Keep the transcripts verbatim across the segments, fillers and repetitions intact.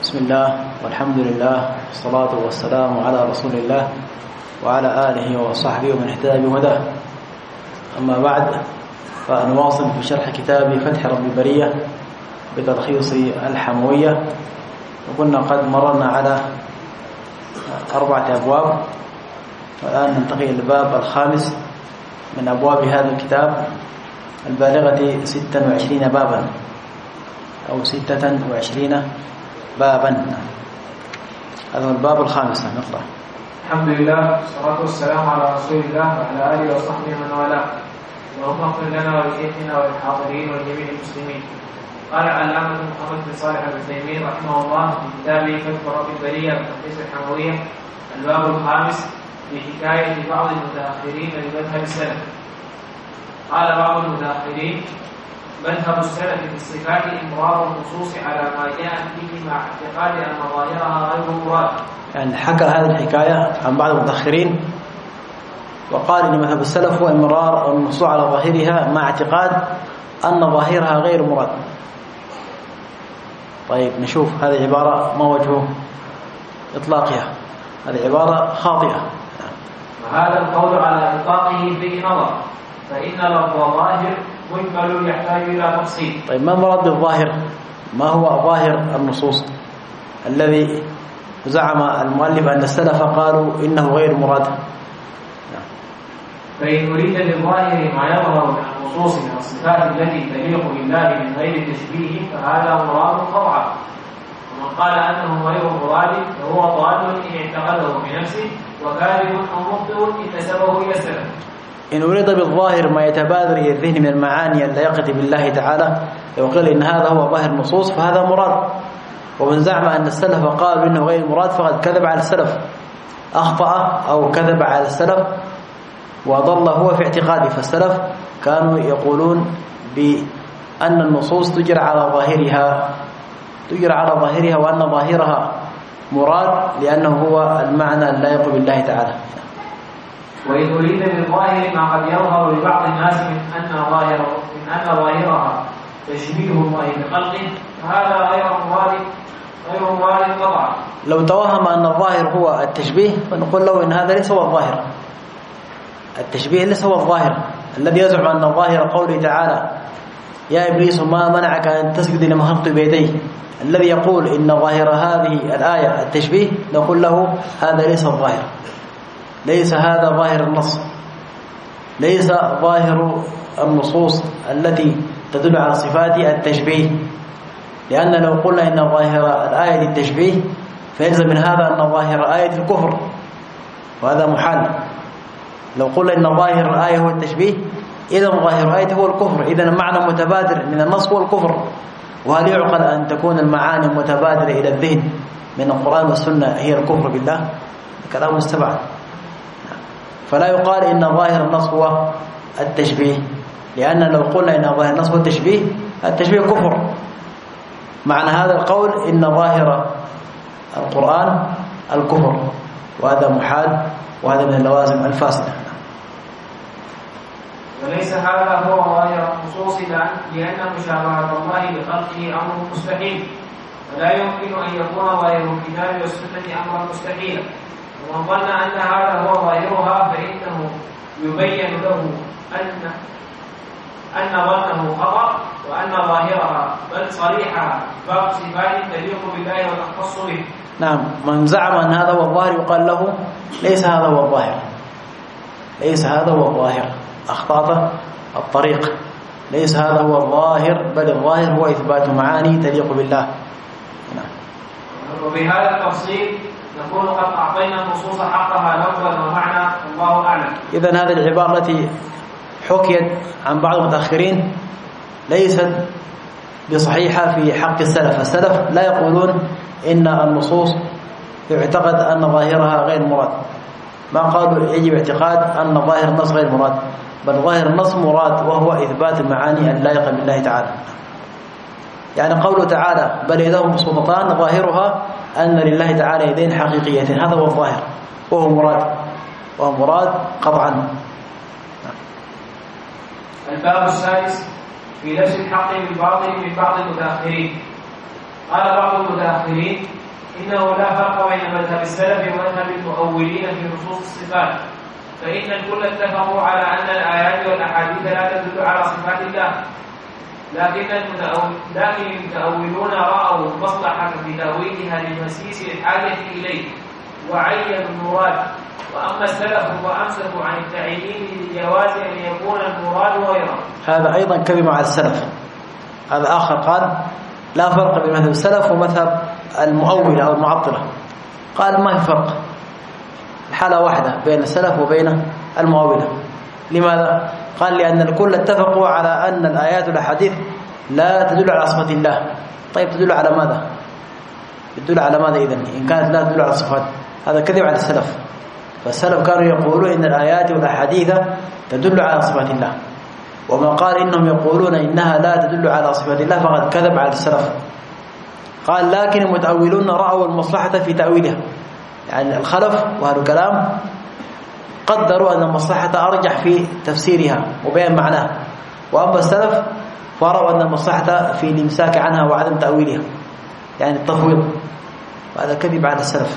بسم الله والحمد لله والصلاة والسلام على رسول الله وعلى آله وصحبه ومن اهتدى بهداه. أما بعد، فنواصل في شرح كتاب فتح رب البرية بتلخيص الحموية، وقلنا قد مررنا على أربعة أبواب، والآن ننتقل إلى الباب الخامس من أبواب هذا الكتاب البالغة ستة وعشرين بابا أو ستة وعشرين بابا. هذا هو الباب الخامس. نقرأ. الحمد لله والصلاة والسلام على رسول الله وعلى آله وصحبه من والاه. اللهم اغفر لنا ولشيخنا وللحاضرين ولجميع المسلمين. قال العلامة محمد بن صالح العثيمين رحمه الله في كتابه فتح رب البرية وتلخيص الحموية الباب الخامس في حكاية بعض المتأخرين لمذهب السلف. قال بعض المتأخرين: مذهب السلف في الصفات إمرار النصوص على ما جاء فيه مع اعتقاد أن ظاهرها غير مراد. يعني حكى هذه الحكاية عن بعض المتأخرين وقال إن مذهب السلف هو إمرار النصوص على ظاهرها مع اعتقاد أن ظاهرها غير مراد. طيب نشوف هذه العبارة ما وجه إطلاقها. هذه عبارة خاطئة. وهذا القول على إطلاقه فيه نظر، فإن لفظ ظاهر مجمل يحتاج إلى تفصيل. طيب ما المراد بالظاهر؟ ما هو ظاهر النصوص الذي زعم المؤلف أن السلف قالوا إنه غير مراد؟ فإن أريد بالظاهر ما يظهر من النصوص من الصفات التي تليق بالله من غير تشبيه فهذا مراد قطعا. ومن قال أنه غير مراد فهو ضال إن اعتقده بنفسه وكاذب أو مخطئ إن نسبه إلى السلف. إن أريد بالظاهر ما يتبادر إلى الذهن من المعاني اللائقة بالله تعالى وقيل إن هذا هو ظاهر النصوص فهذا مراد. ومن زعم أن السلف قالوا إنه غير مراد فقد كذب على السلف، أخطأ أو كذب على السلف وضل هو في اعتقاده. فالسلف كانوا يقولون بأن النصوص تجرى على ظاهرها تجرى على ظاهرها وأن ظاهرها مراد لأنه هو المعنى اللائق بالله تعالى. وإن أريد بالظاهر ما قد يظهر لبعض الناس من أن ظاهر من أن ظاهرها تشبيه الله بخلقه فهذا غير مراد غير مراد قطعا. لو توهم أن الظاهر هو التشبيه فنقول له إن هذا ليس هو الظاهر. التشبيه ليس هو الظاهر. الذي يزعم أن الظاهر قوله تعالى: يا إبليس ما منعك أن تسجد لما خلقت بيديه، الذي يقول إن ظاهر هذه الآية التشبيه نقول له هذا ليس الظاهر، ليس هذا ظاهر النص، ليس ظاهر النصوص التي تدل على صفات التشبيه. لأن لو قلنا إن ظاهر الآية التشبيه فيلزم من هذا أن ظاهر آية الكفر، وهذا محال. لو قلنا إن ظاهر الآية هو التشبيه إذا ظاهر آية هو الكفر، إذا المعنى متبادر من النص هو الكفر. وهل يعقل أن تكون المعاني متبادرة إلى الذهن من القرآن والسنة هي الكفر بالله؟ كلام مستبعد. فلا يقال إن ظاهر النص هو التشبيه، لأن لو قلنا إن ظاهر النص هو التشبيه التشبيه كفر. معنى هذا القول إن ظاهر القرآن الكفر، وهذا محال، وهذا من اللوازم الفاسدة. وليس هذا هو ظاهر النصوص لأن مشابهة الله لخلقه أمر مستحيل، ولا يمكن أن يكون ظاهر الكتاب والسنة أمرا مستحيلا. ومن ظن أن هذا هو ظاهرها فإنه يبين له أن أن ظنه خطأ، وأن ظاهرها بل صريحها باب صفات تليق بالله وتختص به. نعم، من زعم أن هذا هو الظاهر يقال له ليس هذا هو الظاهر، ليس هذا هو الظاهر، أخطأت الطريق. ليس هذا هو الظاهر، بل الظاهر هو إثبات معاني تليق بالله. نعم. وبهذا التفصيل نكون قد أعطينا النصوص حقها لفظا ومعنى، الله أعلم. إذن هذه العبارة التي حكيت عن بعض المتأخرين ليست بصحيحة في حق السلف. السلف لا يقولون إن النصوص يعتقد أن ظاهرها غير مراد، ما قالوا يجب اعتقاد أن ظاهر النص غير مراد، بل ظاهر النص مراد وهو إثبات المعاني اللائقة بالله تعالى. يعني قوله تعالى: بل يداه مبسوطتان ظاهرها أن لله تعالى يدين حقيقيتين، هذا هو الظاهر وهو مراد، وهو مراد قطعا. الباب السادس في لبس الحق بالباطل من بعض المتأخرين. قال بعض المتأخرين إنه لا فرق بين مذهب السلف ومذهب المؤولين في نصوص الصفات، فإن الكل اتفقوا على أن الآيات والأحاديث لا تدل على صفات الله، لكن المتأول لكن المتأولون رأوا المصلحة في تأويلها لمسيس الحاجة إليه وعينوا المراد، وأما السلف فأمسكوا عن التعيين لجواز أن يكون المراد غيره. هذا أيضا كلمة على السلف. هذا آخر قال لا فرق بين مذهب السلف ومذهب المؤول أو المعطلة، قال ما في فرق، حالة واحدة بين السلف وبين المؤولة. لماذا؟ قال لأن الكل اتفقوا على أن الآيات والأحاديث لا تدل على صفات الله. طيب تدل على ماذا؟ تدل على ماذا إذن إن كانت لا تدل على صفات؟ هذا كذب على السلف. فالسلف كانوا يقولون إن الآيات والأحاديث تدل على صفات الله، وما قال إنهم يقولون إنها لا تدل على صفات الله فقد كذب على السلف. قال لكن المتأولون رأوا المصلحة في تأويلها، يعني الخلف وأهل الكلام قدروا أن المصلحة أرجح في تفسيرها وبيان معناها، وأما السلف فرأوا أن المصلحة في الإمساك عنها وعدم تأويلها، يعني التفويض. وهذا كذب على السلف.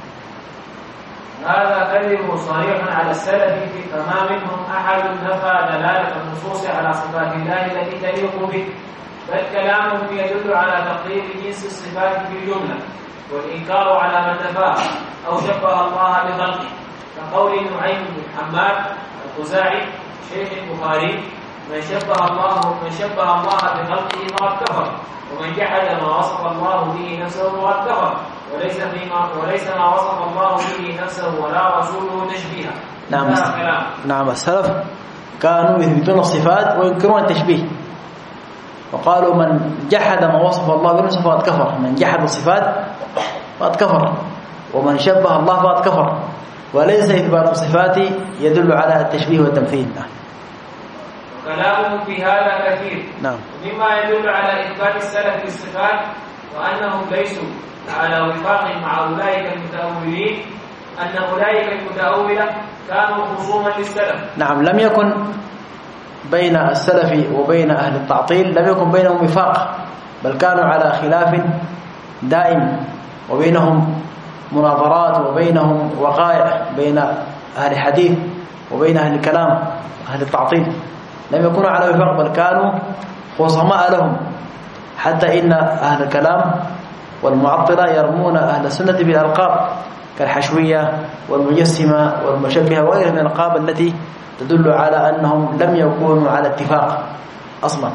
هذا كذب صريح على السلف، فما منهم أحد نفى دلالة النصوص على صفات الله التي تليق به، بل كلامهم يدل على تقرير جنس الصفات في الجملة، والإنكار على من نفاه أو شبه الله بخلقه، كقول نعيم بن حماد الخزاعي شيخ البخاري: من شبه الله من شبه الله بخلقه فقد كفر، ومن جحد ما وصف الله به نفسه فقد كفر، وليس فيما وليس ما وصف الله به نفسه ولا رسوله تشبيها. نعم نعم السلف كانوا يثبتون الصفات وينكرون التشبيه، وقالوا من جحد ما وصف الله بنفسه فقد كفر، من جحد الصفات فقد كفر، ومن شبه الله فقد كفر، وليس إثبات الصفات يدل على التشبيه والتمثيل. وكلامهم في هذا كثير. نعم. مما يدل على إثبات السلف للصفات وأنهم ليسوا على وفاق مع أولئك المتأولين أن أولئك المتأولة كانوا خصوما للسلف. نعم، لم يكن بين السلف وبين أهل التعطيل لم يكن بينهم وفاق، بل كانوا على خلاف دائم، وبينهم مناظرات وبينهم وقائع بين أهل الحديث وبين أهل الكلام أهل التعطيل، لم يكونوا على وفاق بل كانوا خصماء لهم، حتى إن أهل الكلام والمعطلة يرمون أهل السنة بالألقاب كالحشوية والمجسمة والمشبهة وغيرها من الألقاب التي تدل على أنهم لم يكونوا على اتفاق أصلا.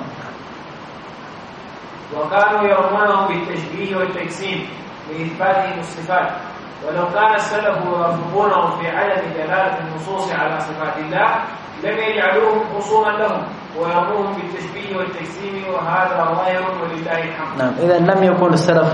وكانوا يرمونهم بالتشبيه والتجسيم لإثباتهم الصفات، ولو كان السلف يرفضونهم في عدم دلالة النصوص على صفات الله لم يجعلوهم خصوما لهم ويرموهم بالتشبيه والتجسيم، وهذا ظاهر ولله الحمد. نعم، إذا لم يكن السلف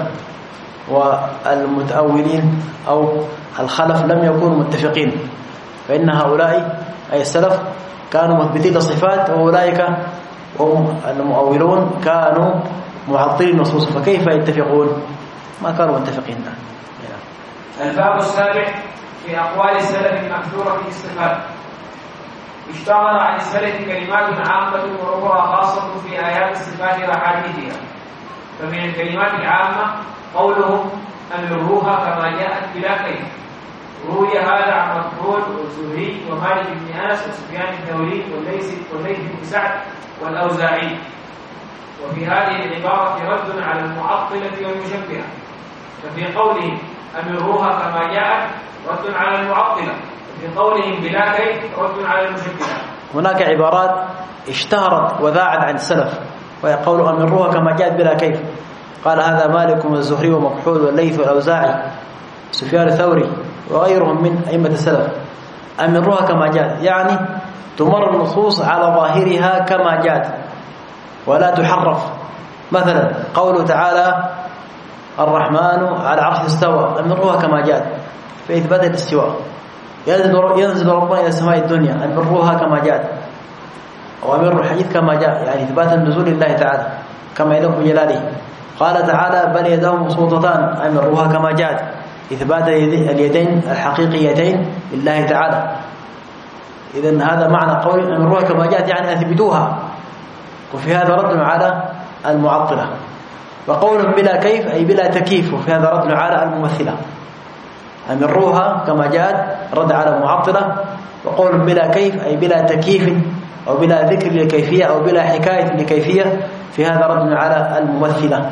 والمتأولين أو الخلف لم يكونوا متفقين، فإن هؤلاء أي السلف كانوا مثبتين للصفات، وأولئك هم المؤولون كانوا معطلين النصوص، فكيف يتفقون؟ ما كانوا متفقين. الباب السابع في أقوال السلف المحذورة في الصفات. اشتهر عن السلف كلمات عامة وأخرى خاصة في آيات الصفات وأحاديثها، فمن الكلمات العامة قولهم أمروها كما جاءت بلا كيف. روي هذا عن مكحول والزهري ومالك بن أنس وسفيان الثوري والليث بن سعد والأوزاعي. وفي هذه العبارة رد على المعطلة والمشبهة، ففي قولهم أمروها كما جاءت رد على المعطلة، وفي قولهم بلا كيف رد على المشبهة. هناك عبارات اشتهرت وذاعت عن السلف، وهي قول أمروها كما جاءت بلا كيف. قال هذا مالك والزهري ومكحول والليث والأوزاعي سفيان الثوري وغيرهم من أئمة السلف. أمروها كما جاءت يعني تمر النصوص على ظاهرها كما جاءت ولا تحرف. مثلا قوله تعالى الرحمن على عرش استوى، أمروها كما جاءت في إثبات الاستواء. ينزل ربنا إلى السماء الدنيا، أمروها كما جاءت، وأمر الحديث كما جاء، يعني إثبات النزول لله تعالى كما يليق بجلاله. قال تعالى بل يداه مبسوطتان، أمروها كما جاءت، إثبات اليدين الحقيقيتين لله تعالى. إذن هذا معنى قول أمروها كما جاءت، يعني أثبتوها. وفي هذا رد على المعطلة. وقول بلا كيف أي بلا تكييف، وفي هذا رد على الممثلة، أمروها كما جاءت رد على المعطلة. وقول بلا كيف أي بلا تكييف أو بلا ذكر للكيفية أو بلا حكاية للكيفية، في هذا رد على الممثلة.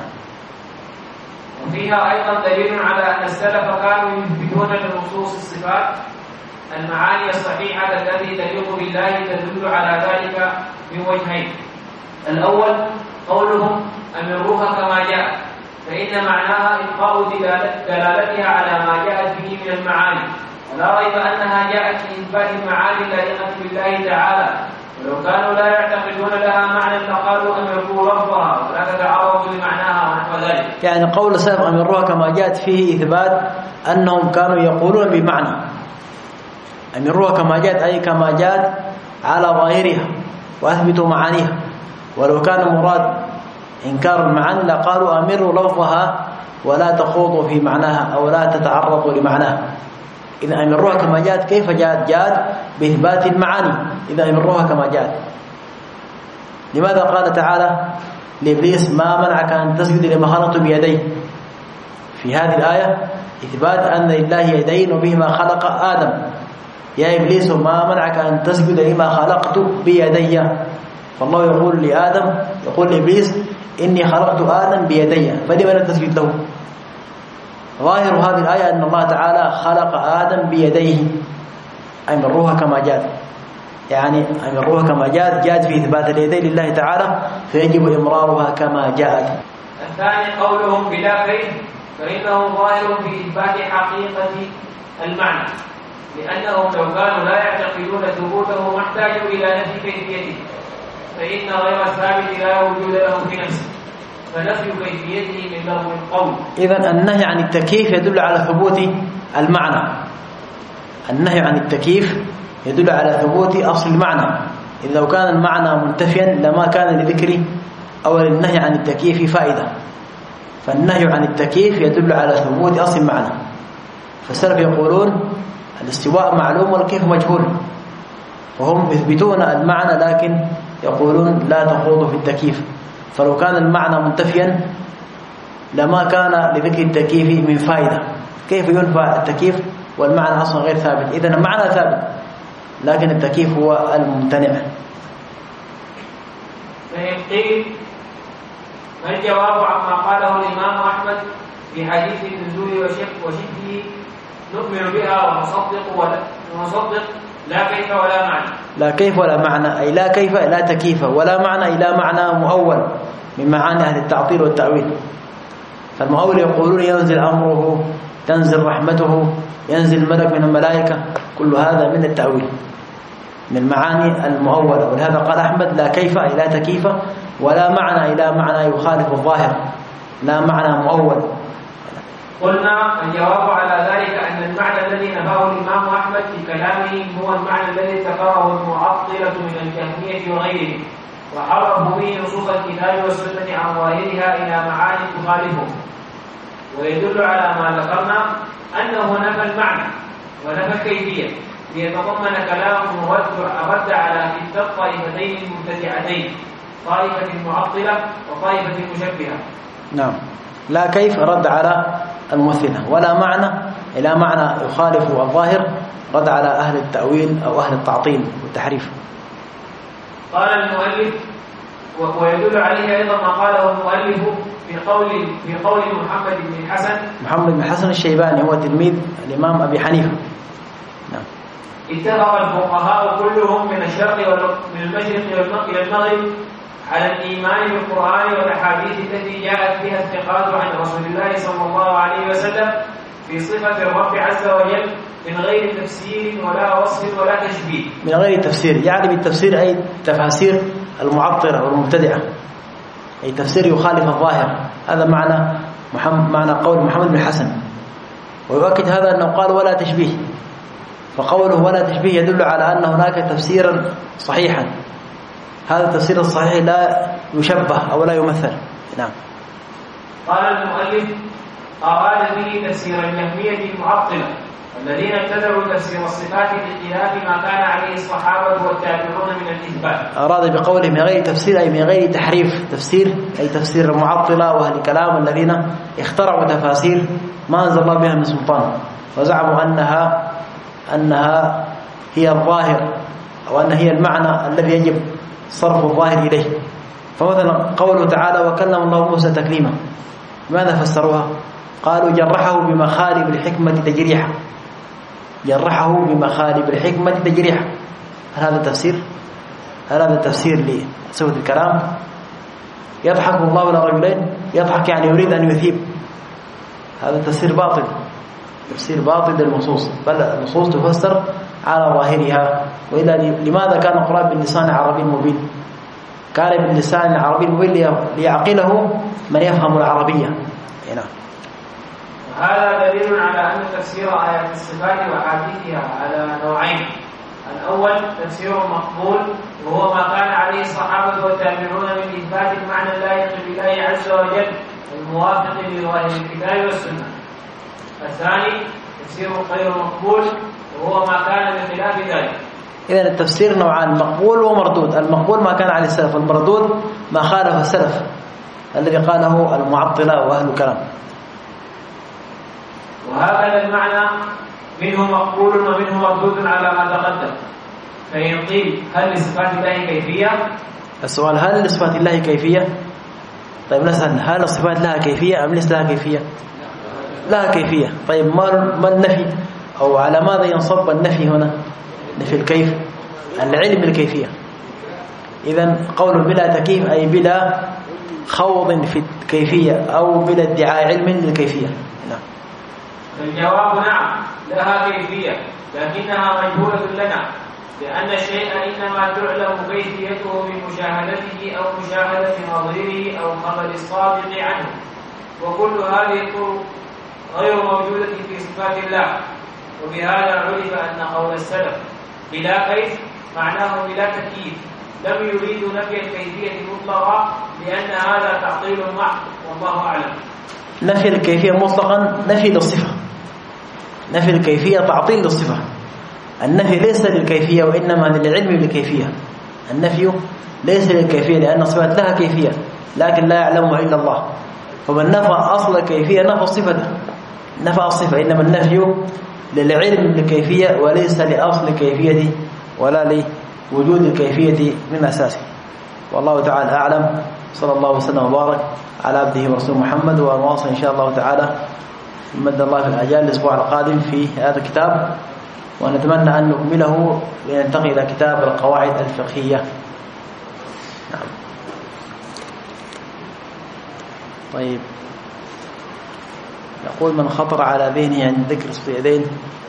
وفيها أيضا دليل على أن السلف كانوا يثبتون لنصوص الصفات المعاني الصحيحة التي تليق بالله، تدل على ذلك من وجهين. الأول قولهم أمروها كما جاء، فإن معناها إلقاء دلالتها على ما جاءت به من المعاني، ولا ريب أنها جاءت في إثبات المعاني اللائقة بالله تعالى، ولو كانوا لا يعتقدون لها معنى لقالوا أمروا لفظها ولا تتعرضوا لمعناها ونحو ذلك. يعني قول السلف أمروها كما جاءت فيه إثبات أنهم كانوا يقولون بمعنى، أمروها كما جاءت أي كما جاءت على ظاهرها وأثبتوا معانيها، ولو كان المراد إنكار المعاني لقالوا أمروا لفظها ولا تخوضوا في معناها أو لا تتعرضوا لمعناها. إذا أمروها كما جاءت، كيف جاءت؟ جاءت بإثبات المعاني. إذا أمروها كما جاءت. لماذا قال تعالى لإبليس ما منعك أن تسجد لما خلقت بيدي؟ في هذه الآية إثبات أن لله يدين وبهما خلق آدم. يا إبليس ما منعك أن تسجد لما خلقت بيدي؟ فالله يقول لآدم، يقول لإبليس إني خلقت آدم بيدي، فلما لا تسجد له؟ ظاهر هذه الآية أن الله تعالى خلق آدم بيديه. أمروها كما جاءت، يعني أمروها كما جاءت، جاءت في إثبات اليدين لله تعالى، فيجب إمرارها كما جاءت. الثاني قولهم بلا كيف، فإنه ظاهر في إثبات حقيقة المعنى، لأنهم لو كانوا لا يعتقدون ثبوته ما احتاجوا إلى نفي كيفيته، فإن غير الثابت لا وجود له في نفسه، فنفي كيفيته من لغو القول. إذن النهي عن التكييف يدل على ثبوت المعنى. النهي عن التكييف يدل على ثبوت أصل المعنى. إذا لو كان المعنى منتفيا لما كان لذكر أو للنهي عن التكييف فائدة. فالنهي عن التكييف يدل على ثبوت أصل المعنى. فالسلف يقولون الاستواء معلوم والكيف مجهول، وهم يثبتون المعنى لكن يقولون لا تخوضوا في التكييف. فلو كان المعنى منتفيا لما كان لذكر التكييف من فائدة. كيف ينفع التكييف والمعنى أصلا غير ثابت؟ إذن المعنى ثابت لكن التكييف هو الممتنع. فإن قيل ما الجواب عما قاله الإمام أحمد في حديث النزول وشبهه نؤمن بها ونصدق ولا ونصدق لا كيف ولا معنى. لا كيف ولا معنى أي لا كيف لا تكييف ولا معنى إلى معنى مؤول من معاني أهل التعطيل والتأويل. فالمؤول يقولون ينزل أمره، تنزل رحمته، ينزل ملك من الملائكة، كل هذا من التأويل من المعاني المؤولة. ولهذا قال أحمد لا كيف أي لا تكييف ولا معنى إلى معنى يخالف الظاهر، لا معنى مؤول. قلنا الجواب على ذلك أن المعنى الذي نفاه الإمام أحمد في كلامه هو المعنى الذي ذكره المعطلة من الجهمية وغيرهم، وحرفوا به نصوص الكتاب والسنة عن ظاهرها إلى معاني تخالفه. ويدل على ما ذكرنا أنه نفى المعنى ونفى الكيفية، ليتضمن كلامه رد على كلتا الطائفتين المبتدعتين، طائفة المعطلة وطائفة المشبهة. نعم، لا كيف رد على الممثلة، ولا معنى إلى معنى يخالف الظاهر رد على أهل التأويل أو أهل التعطيل والتحريف. قال المؤلف ويدل عليه أيضا ما قاله المؤلف في قول في قول محمد بن الحسن محمد بن الحسن الشيباني، هو تلميذ الإمام أبي حنيفة. نعم. اتفق الفقهاء كلهم من الشرق ومن المشرق إلى المغرب على الإيمان بالقرآن والأحاديث التي جاءت بها الثقات عن رسول الله صلى الله عليه وسلم في صفة الرب عز وجل من غير تفسير ولا وصف ولا تشبيه. من غير تفسير يعني بالتفسير أي تفاسير المعطرة والمبتدعة، أي تفسير يخالف الظاهر. هذا معنى محمد معنى قول محمد بن الحسن. ويؤكد هذا أنه قال ولا تشبيه، فقوله ولا تشبيه يدل على أن هناك تفسيرا صحيحا. هذا التفسير الصحيح لا يشبه أو لا يمثل. نعم. قال المؤلف أراد به تفسير الجهمية المعطلة الذين ابتدعوا تفسير الصفات بخلاف ما كان عليه الصحابة والتابعون من الإثبات. أراد بقوله من غير تفسير أي من غير تحريف، تفسير أي تفسير المعطلة وأهل الكلام الذين اخترعوا تفاسير ما أنزل الله بها من سلطان، وزعموا أنها أنها هي الظاهر أو أن هي المعنى الذي يجب صرف الظاهر إليه. فمثلا قوله تعالى وكلم الله موسى تكليما، ماذا فسروها؟ قالوا جرحه بمخالب الحكمة تجريحا، جرحه بمخالب الحكمة تجريحا. هل هذا تفسير؟ هل هذا تفسير لسوء الكلام؟ يضحك الله على رجلين، يضحك يعني يريد أن يثيب، هذا تفسير باطل، تفسير باطل للنصوص، بل النصوص تفسر على ظاهرها. وإلا لماذا كان القرآن باللسان العربي المبين؟ كان باللسان العربي المبين ليعقله من يفهم العربية. هنا هذا دليل على أن تفسير آيات الصفات وأحاديثها على نوعين: الأول تفسير مقبول وهو ما كان عليه الصحابة والتابعون من إثبات المعنى اللائق بالله عز وجل الموافق لظاهر الكتاب والسنة. الثاني تفسير غير مقبول وهو ما كان بخلاف ذلك. إذن التفسير نوعان: مقبول ومردود. المقبول ما كان عليه السلف، المردود ما خالف السلف الذي قاله المعطلة وأهل الكلام. وهكذا المعنى منه مقبول ومنه مردود على ما تقدم. فإن قيل هل لصفات الله كيفية؟ السؤال هل لصفات الله كيفية؟ طيب نسأل هل الصفات لها كيفية أم ليس لها كيفية؟ لها كيفية. طيب ما النفي أو على ماذا ينصب النفي هنا؟ نفي الكيف، العلم بالكيفية. إذن قول بلا تكييف أي بلا خوض في الكيفية أو بلا ادعاء علم للكيفية. نعم. الجواب نعم لها كيفية، لكنها مجهولة لنا، لأن الشيء إنما تعلم كيفيته بمشاهدته أو مشاهدة نظيره أو خبر الصادق عنه، وكل هذه الطرق غير موجودة في صفات الله. وبهذا عرف أن قول السلف بلا كيف معناه بلا تكييف، لم يريدوا نفي الكيفية مطلقا لأن هذا تعطيل محض، والله أعلم. نفي الكيفية مطلقا نفي للصفة، نفي الكيفية تعطيل للصفة. النفي ليس للكيفية وإنما للعلم بالكيفية. النفي ليس للكيفية لأن الصفات لها كيفية لكن لا يعلمها إلا الله، فمن نفى أصل الكيفية نفى الصفة، نفى الصفة. إنما النفي للعلم بالكيفية وليس لأصل الكيفية ولا لوجود الكيفية من أساسه. والله تعالى أعلم. صلى الله وسلم وبارك على عبده ورسوله محمد، ونواصل إن شاء الله تعالى بمد الله في الأجال الأسبوع القادم في هذا الكتاب، ونتمنى أن نكمله لننتقل إلى كتاب القواعد الفقهية. نعم. طيب، يقول من خطر على ذهنه عند ذكر الصيدين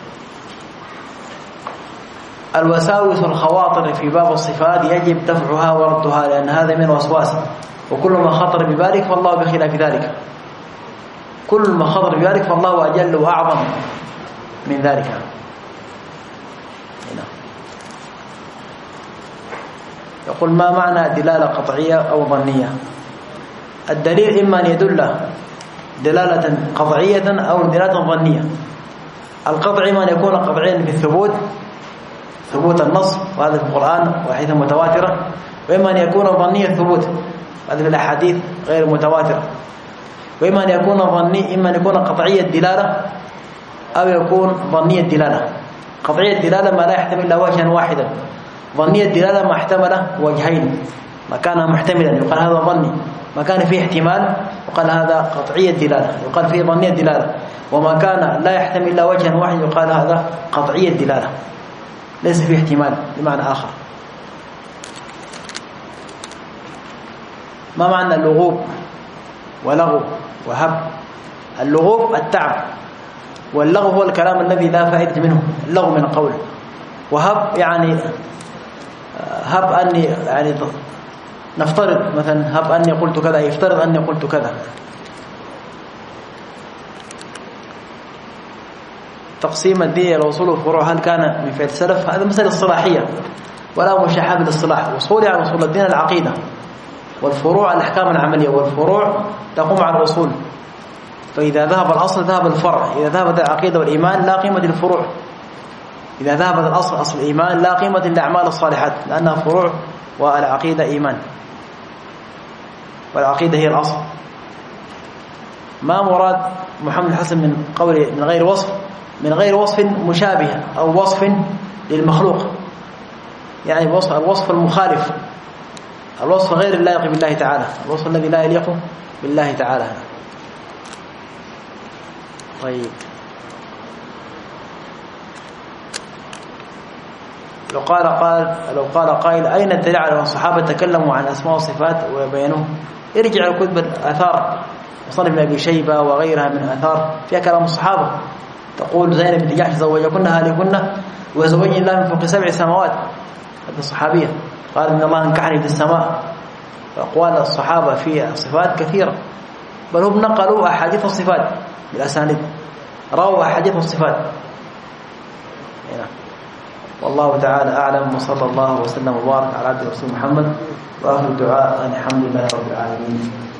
الوساوس والخواطر في باب الصفات يجب دفعها وردها، لأن هذا من الوسواس، وكل ما خطر ببالك فالله بخلاف ذلك، كل ما خطر ببالك فالله أجل وأعظم من ذلك. هنا يقول ما معنى دلالة قطعية أو ظنية؟ الدليل إما أن يدل دلالة قطعية أو دلالة ظنية. القطعي ما يكون قطعيا في الثبوت، ثبوت النص وهذا في القرآن وحديث متواترة، وإما أن يكون ظني الثبوت هذا في الأحاديث غير متواترة، وإما أن يكون ظني إما أن يكون قطعي الدلالة أو يكون ظني الدلالة. قطعي الدلالة ما لا يحتمل إلا وجها واحدا، ظني الدلالة ما احتمل وجهين، ما كان محتملا يقال هذا ظني، ما كان فيه احتمال يقال هذا قطعي الدلالة، يقال فيه ظني الدلالة، وما كان لا يحتمل إلا وجها واحد يقال هذا قطعي الدلالة، ليس فيه احتمال بمعنى آخر. ما معنى اللغوب ولغو وهب؟ اللغوب التعب، واللغو هو الكلام الذي لا فائدة منه، اللغو من القول. وهب يعني هب أني يعني نفترض مثلا هب أني قلت كذا، يفترض أني قلت كذا. تقسيم الدين إلى أصول وفروع هل كان من فعل السلف؟ هذا مسألة اصطلاحية ولا مشابهة بالاصطلاح. أصول يعني أصول الدين العقيدة، والفروع الأحكام العملية، والفروع تقوم على الأصول، فإذا ذهب الأصل ذهب الفرع. إذا ذهبت العقيدة والإيمان لا قيمة للفروع. إذا ذهبت الأصل أصل الإيمان لا قيمة للأعمال الصالحات لأنها فروع والعقيدة إيمان، والعقيدة هي الأصل. ما مراد محمد الحسن من قوله من غير وصف؟ من غير وصف مشابه أو وصف للمخلوق، يعني الوصف, الوصف المخالف، الوصف غير اللائق بالله تعالى، الوصف الذي لا يليق بالله تعالى. طيب لو قال قال لو قال قائل أين الدليل على أن الصحابة تكلموا عن أسماء وصفات وبينوه؟ ارجع الكتب الآثار، مصنف ابن أبي شيبة وغيرها من الآثار فيها كلام الصحابة. تقول زينب بنت جحش زوجكن أهلكن وزوج الله من فوق سبع سماوات، هذه الصحابية قال إن الله انكحني في السماء. فأقوال الصحابة في الصفات كثيرة، بل هم نقلوا أحاديث الصفات بالأسانيد، رووا أحاديث الصفات. والله تعالى أعلم، وصلى الله وسلم وبارك على عبده ورسوله محمد، وآخر الدعاء أن الحمد لله رب العالمين.